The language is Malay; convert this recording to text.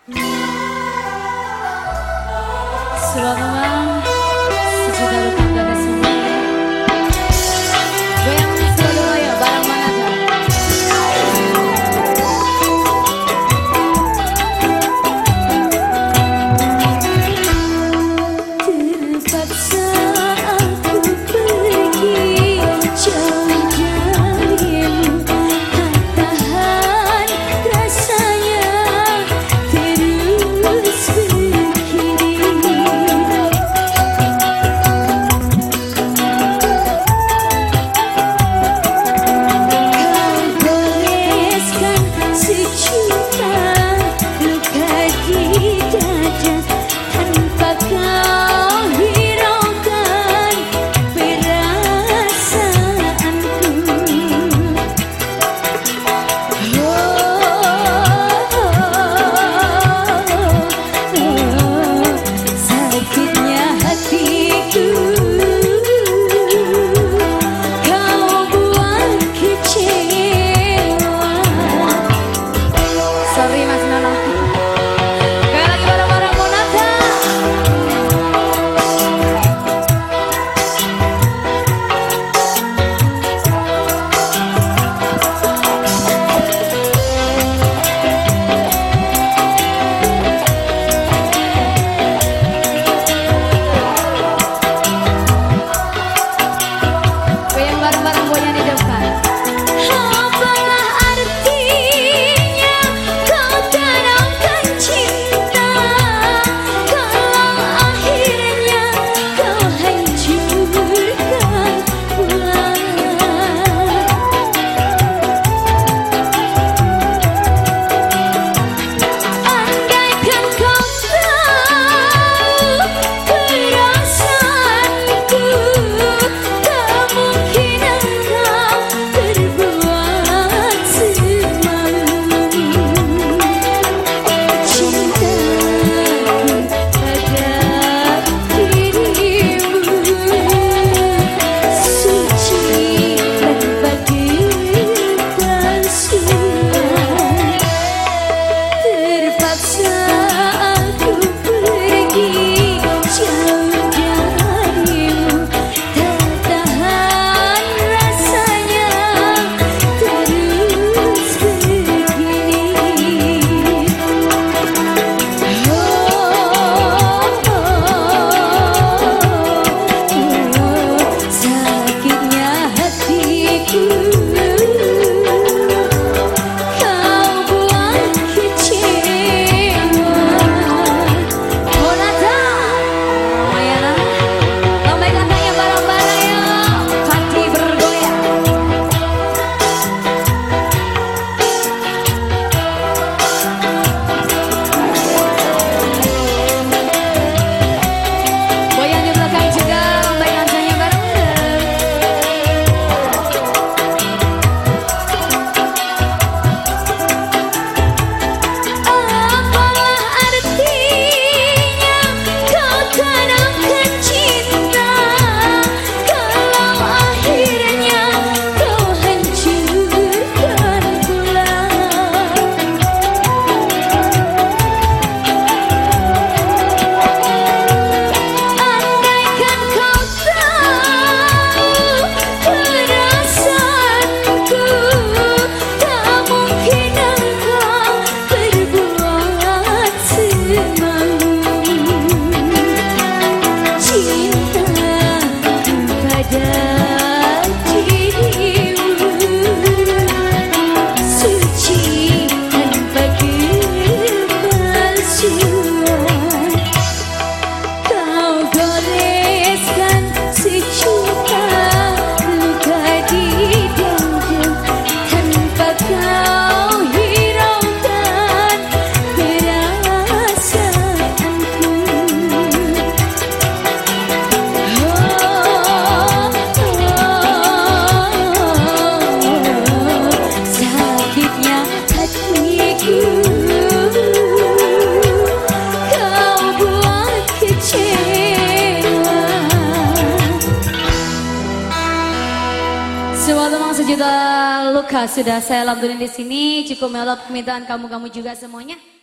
Selamat sejuta luka dada semuanya. Goyang selalu ya barang Manada. Terpaksa aku pergi jauh darimu, tak tahan rasanya terus begini. Kau goreskan sejuta luka di dada, tanpa kau hiraukan perasaanku. Sakitnya hatiku, kau buat kecewa. Sorry Mas Nono. Kayak lagi bareng-bareng Monata. Goyang bareng-bareng goyang di depan. Apalah artinya kau tanamkan cinta, kalau akhirnya kau hancurkan pula. Andaikan kau tahu perasaanku, tak mungkin engkau berbuat semalu. Cintaku pada dirimu suci tanpa kepalsuan. Terpaksa aku pergi jauh darimu, tak tahan rasanya terus begini. Sakitnya hatiku, kau buat kecewa. Monata, Mayana, lambaikan tangannya bareng-bareng ya, hati bergoyang. Goyang di belakang juga, lambaikan tangannya bareng-bareng. Apalah artinya kau tanamkan cinta, kalau akhirnya kau hancurkan pula. Andaikan kau tahu perasaanku, tak mungkin engkau berbuat semalu. Cintaku pada dirimu suci tanpa kepalsuan. Kau goreskan sejuta luka di dada, tanpa kau hiraukan perasaanku. Sakitnya hatiku, kau buat kecewa. Semua teman sejuta luka sudah saya lantunin di sini. Cukup melot permintaan kamu juga semuanya.